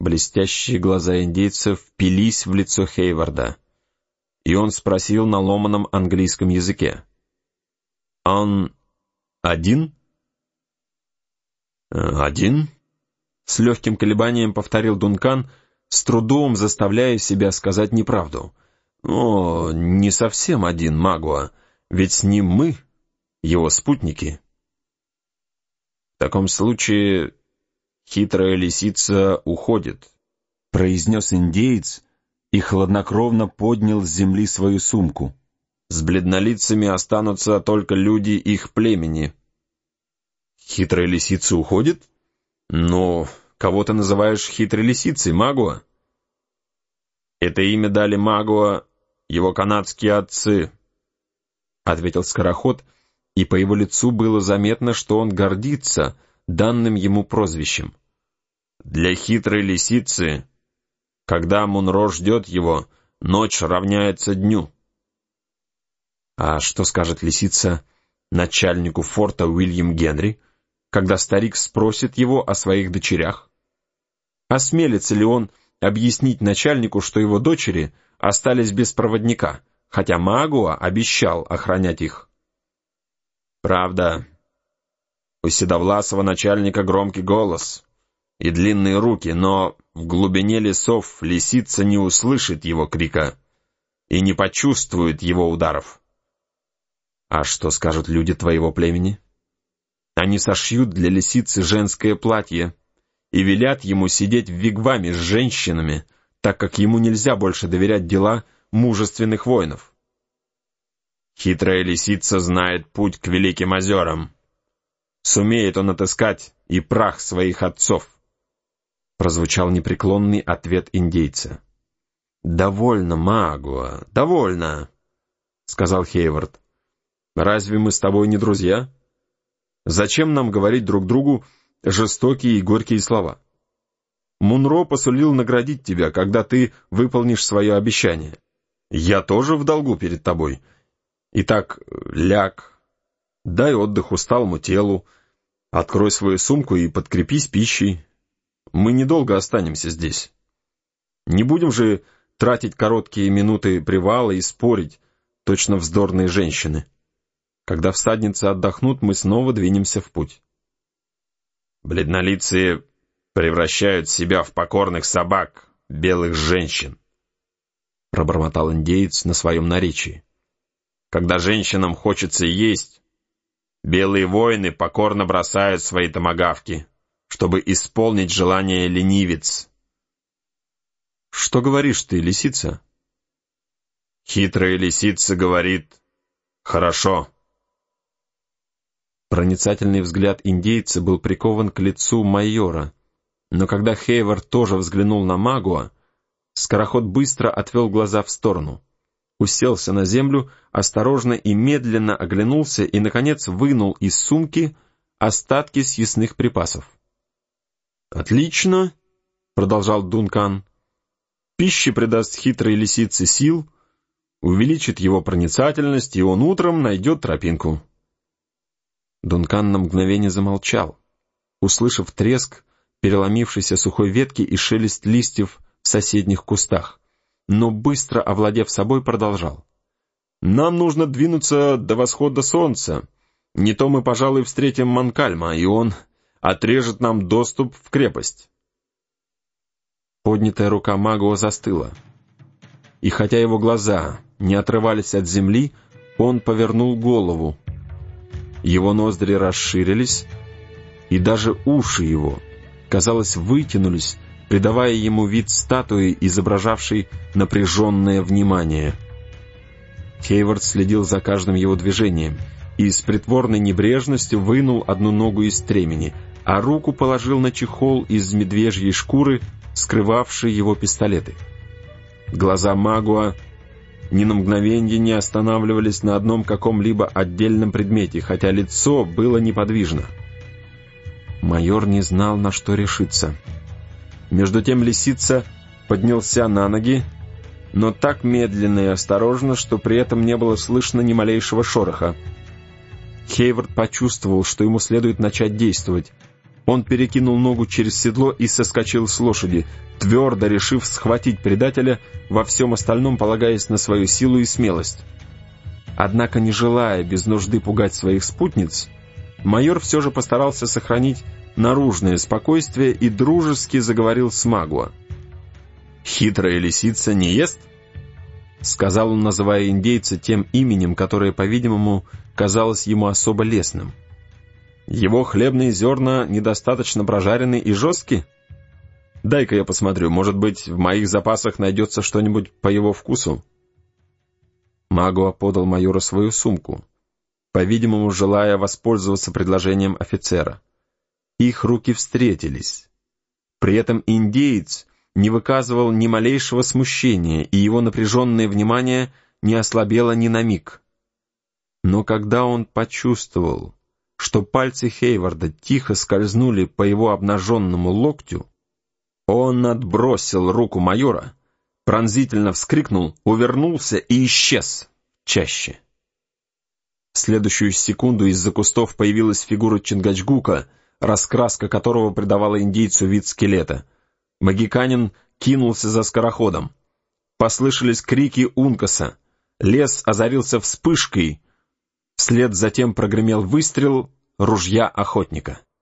блестящие глаза индейца впились в лицо Хейварда, и он спросил на ломаном английском языке: «Он один?» «Один?» — с легким колебанием повторил Дункан, с трудом заставляя себя сказать неправду. «О, не совсем один, Магуа, ведь с ним мы, его спутники». «В таком случае хитрая лисица уходит», — произнес индеец и хладнокровно поднял с земли свою сумку. «С бледнолицами останутся только люди их племени». «Хитрая лисица уходит? Но кого ты называешь хитрой лисицей, Магуа?» «Это имя дали Магуа его канадские отцы», — ответил скороход, и по его лицу было заметно, что он гордится данным ему прозвищем. «Для хитрой лисицы, когда Мунро ждет его, ночь равняется дню». А что скажет лисица начальнику форта Уильям Генри, когда старик спросит его о своих дочерях? Осмелится ли он объяснить начальнику, что его дочери остались без проводника, хотя Магуа обещал охранять их? Правда, у седовласого начальника громкий голос и длинные руки, но в глубине лесов лисица не услышит его крика и не почувствует его ударов. А что скажут люди твоего племени? Они сошьют для лисицы женское платье и велят ему сидеть в вигваме с женщинами, так как ему нельзя больше доверять дела мужественных воинов. Хитрая лисица знает путь к Великим озерам. Сумеет он отыскать и прах своих отцов. Прозвучал непреклонный ответ индейца. «Довольно, Магуа, довольно», — сказал Хейвард. «Разве мы с тобой не друзья? Зачем нам говорить друг другу жестокие и горькие слова? Мунро посулил наградить тебя, когда ты выполнишь свое обещание. Я тоже в долгу перед тобой. Итак, ляг, дай отдых усталому телу, открой свою сумку и подкрепись пищей. Мы недолго останемся здесь. Не будем же тратить короткие минуты привала и спорить, точно вздорные женщины. Когда всадницы отдохнут, мы снова двинемся в путь». «Бледнолицые превращают себя в покорных собак, белых женщин», — пробормотал индеец на своем наречии. «Когда женщинам хочется есть, белые воины покорно бросают свои томагавки, чтобы исполнить желание ленивец». «Что говоришь ты, лисица?» «Хитрая лисица говорит: хорошо». Проницательный взгляд индейца был прикован к лицу майора, но когда Хейвард тоже взглянул на Магуа, скороход быстро отвел глаза в сторону, уселся на землю, осторожно и медленно оглянулся и, наконец, вынул из сумки остатки съестных припасов. «Отлично», — продолжал Дункан, — «пища придаст хитрой лисице сил, увеличит его проницательность, и он утром найдет тропинку». Дункан на мгновение замолчал, услышав треск переломившейся сухой ветки и шелест листьев в соседних кустах, но быстро овладев собой продолжал. «Нам нужно двинуться до восхода солнца. Не то мы, пожалуй, встретим Манкальма, и он отрежет нам доступ в крепость». Поднятая рука Магуа застыла, и хотя его глаза не отрывались от земли, он повернул голову. Его ноздри расширились, и даже уши его, казалось, вытянулись, придавая ему вид статуи, изображавшей напряженное внимание. Хейвард следил за каждым его движением и с притворной небрежностью вынул одну ногу из стремени, а руку положил на чехол из медвежьей шкуры, скрывавший его пистолеты. Глаза Магуа ни на мгновенье не останавливались на одном каком-либо отдельном предмете, хотя лицо было неподвижно. Майор не знал, на что решиться. Между тем лисица поднялся на ноги, но так медленно и осторожно, что при этом не было слышно ни малейшего шороха. Хейвард почувствовал, что ему следует начать действовать, Он перекинул ногу через седло и соскочил с лошади, твердо решив схватить предателя, во всем остальном полагаясь на свою силу и смелость. Однако, не желая без нужды пугать своих спутниц, майор все же постарался сохранить наружное спокойствие и дружески заговорил с Магуа. «Хитрая лисица не ест?» — сказал он, называя индейца тем именем, которое, по-видимому, казалось ему особо лестным. «Его хлебные зерна недостаточно прожарены и жесткие? Дай-ка я посмотрю, может быть, в моих запасах найдется что-нибудь по его вкусу?» Магуа подал майору свою сумку, по-видимому, желая воспользоваться предложением офицера. Их руки встретились. При этом индеец не выказывал ни малейшего смущения, и его напряженное внимание не ослабело ни на миг. Но когда он почувствовал, что пальцы Хейварда тихо скользнули по его обнаженному локтю, он отбросил руку майора, пронзительно вскрикнул, увернулся и исчез в чаще. В следующую секунду из-за кустов появилась фигура Чингачгука, раскраска которого придавала индейцу вид скелета. Магиканин кинулся за скороходом. Послышались крики Ункаса. Лес озарился вспышкой. Вслед затем прогремел выстрел ружья охотника.